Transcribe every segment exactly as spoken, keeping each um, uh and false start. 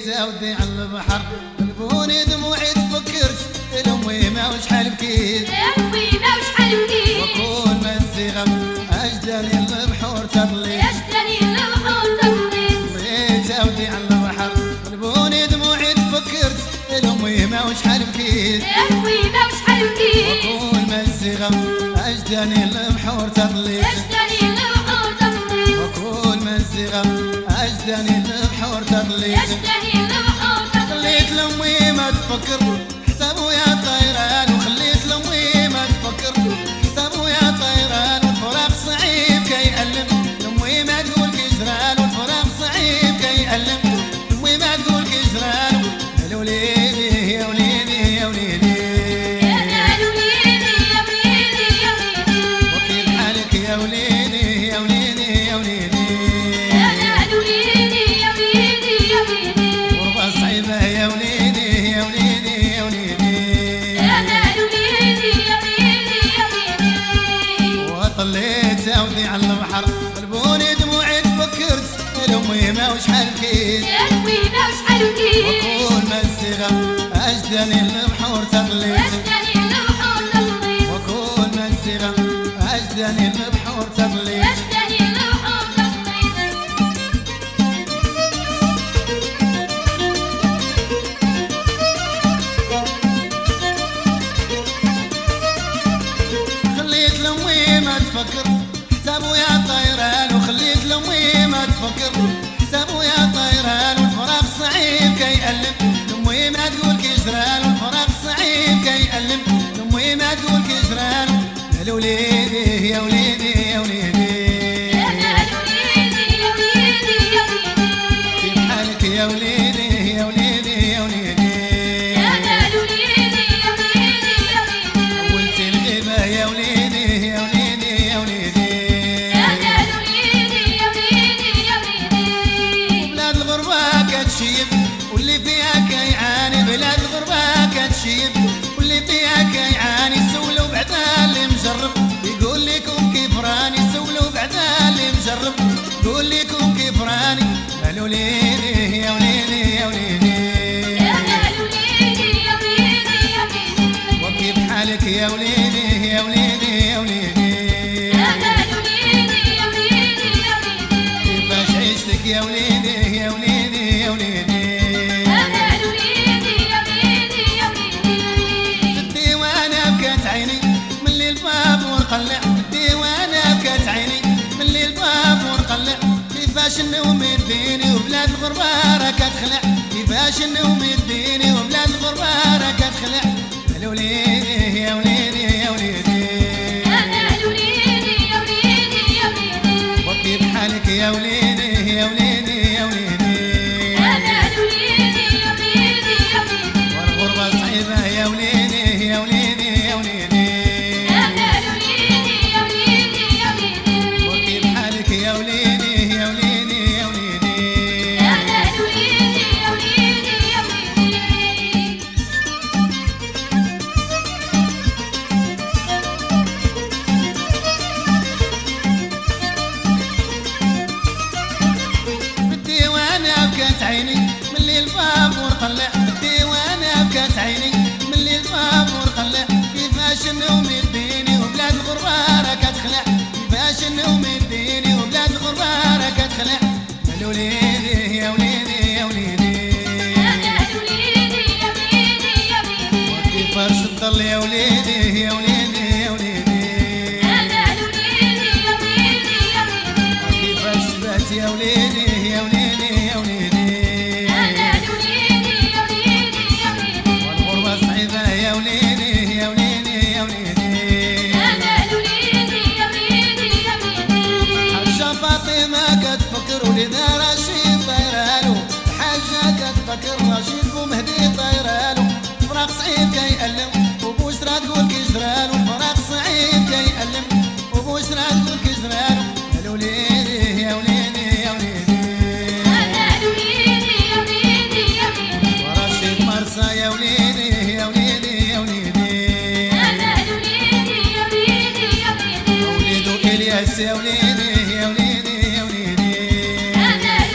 اودي على البحر قلبوني دموعي تفكرت الامي ما وشحال بكيت الامي ما وشحال بكيت وكون ما الزغم اجداني البحور تضليت اجداني البحور تضليت بغيت اودي على البحر قلبوني دموعي تفكرت الامي ما وشحال بكيت الامي ما وشحال بكيت وكون ما الزغم اجداني البحور تضليت اجداني البحور تضليت وكون ما الزغم اجداني البحور تضليت اجداني البحور تضليت خليت لامي ما تفكر حتى ابويا طيران وخليت لامي ما تفكر حتى ابويا طيران والفراق صعيب كيألم لامي ما تقول كجران والفراق صعيب كيألم لامي ما تقول كجران يا وليدي يا وليدي يا وليدي يا وليدي يا وليدي يا وليدي وكيف حالك يا وليدي يا وليدي يا وليدي يا وليدي يا وليدي يا وليدي غربة صعيبة يا وليدي يا وليدي يا وليدي يا وليدي يا وليدي يا وليدي وطليت اودي على البحر قلبوني دموعي تفكرت الامي ما وشحال بكيت الامي ما وشحال بكيت وكون ما الزغم اجداني البحور تضليت اجداني البحور تضليت وكون ما الزغم اجداني البحور تضليت اجداني البحور تضليت خليت لامي ما تفكر حتى ابويا طيران وخليت لامي ما تفكر حتى ابويا طيران والفراق صعيب كيألم لامي ما تقول كجران والفراق صعيب كيألم لامي ما تقول كجران يا وليدي يا وليدي يا وليدي يا وليدي يا وليدي يا وليدي كيف حالك يا وليدي يا وليدي يا وليدي يا وليدي يا وليدي يا وليدي ولت الغيبة يا وليدي يا وليدي يا وليدي يا وليدي يا وليدي يا وليدي بلاد الغربة كتشيب واللي فيها كيعاني بلاد الغربة كتشيب واللي فيها كيعاني سولوا بعدا اللي مجرب يقول لكم كيف راني سولوا بعدا اللي مجرب يقول لكم كيف راني يا وليدي يا وليدي يا وليدي يا وليدي يا وليدي يا وليدي وكيف حالك يا وليدي يا وليدي يا وليدي يا وليدي يا وليدي يا وليدي كيفاش عيشتك يا وليدي يا وليدي يا وليدي يا وليدي يا وليدي يا وليدي الديوانة بكت عيني من اللي الباب ونقلع الديوانة بكت عيني من اللي الباب ونقلع كيفاش النوم يديني وبلاد الغربة راك تخلع كيفاش النوم يديني وبلاد الغربة راك تخلع يا وليدي يا وليدي يا وليدي يا وليدي يا وليدي يا وليدي وكيف حالك يا وليدي يا وليدي يا وليدي يا وليدي يا وليدي يا وليدي والغربة صعيبة يا وليدي يا وليدي يا وليدي يا وليدي يا وليدي يا وليدي وكيف حالك يا وليدي يا وليدي يا وليدي يا وليدي يا وليدي يا وليدي بالديوانة بكت عيني من اللي الباب ونقلع بالديوانة بكت عيني من اللي الباب ونقلع كيفاش النوم يديني وبلاد الغربة راك تخلع كيفاش النوم يديني وبلاد الغربة راك تخلع يا وليدي يا وليدي يا وليدي يا وليدي يا وليدي يا وليدي وكيفاش تضل يا وليدي يا وليدي يا وليدي يا وليدي يا وليدي يا وليدي وكيفاش تبات يا وليدي يا وليدي يا وليدي يا وليدي يا وليدي يا وليدي والغربة صعيبة يا وليدي يا وليدي يا وليدي يا وليدي يا وليدي يا وليدي حاجة فاطمة كتفكر وليدها رشيد طيرالو حاجة كتفكر رشيد بومهدي طيرالو فراق صعيب كيألم وبوشرا تقول كيجرالو الفراق صعيب كيألم وبوشرا تقول كيجرالو يا وليدي يا وليدي يا وليدي يا وليدي يا وليدي يا وليدي ورشيد مرسى يا وليدي يا وليدي يا وليدي يا وليدي يا وليدي يا وليدي وليدو إلياس يا وليدي يا وليدي يا وليدي يا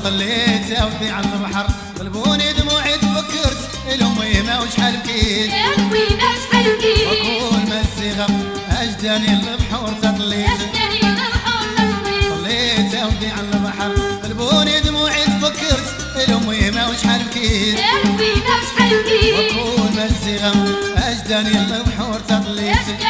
وظليت أودي على البحر قلبوني دموعي تفكرت الأمي ما وشحال بكيت الأمي ما وشحال بكيت وكل ما الصغر أجداني البحور تطليت أجداني البحور تطليت ظليت أودي على البحر قلبوني دموعي تفكرت الأمي ما وشحال بكيت الأمي ما وشحال بكيت وكل ما الصغر أجداني البحور تطليت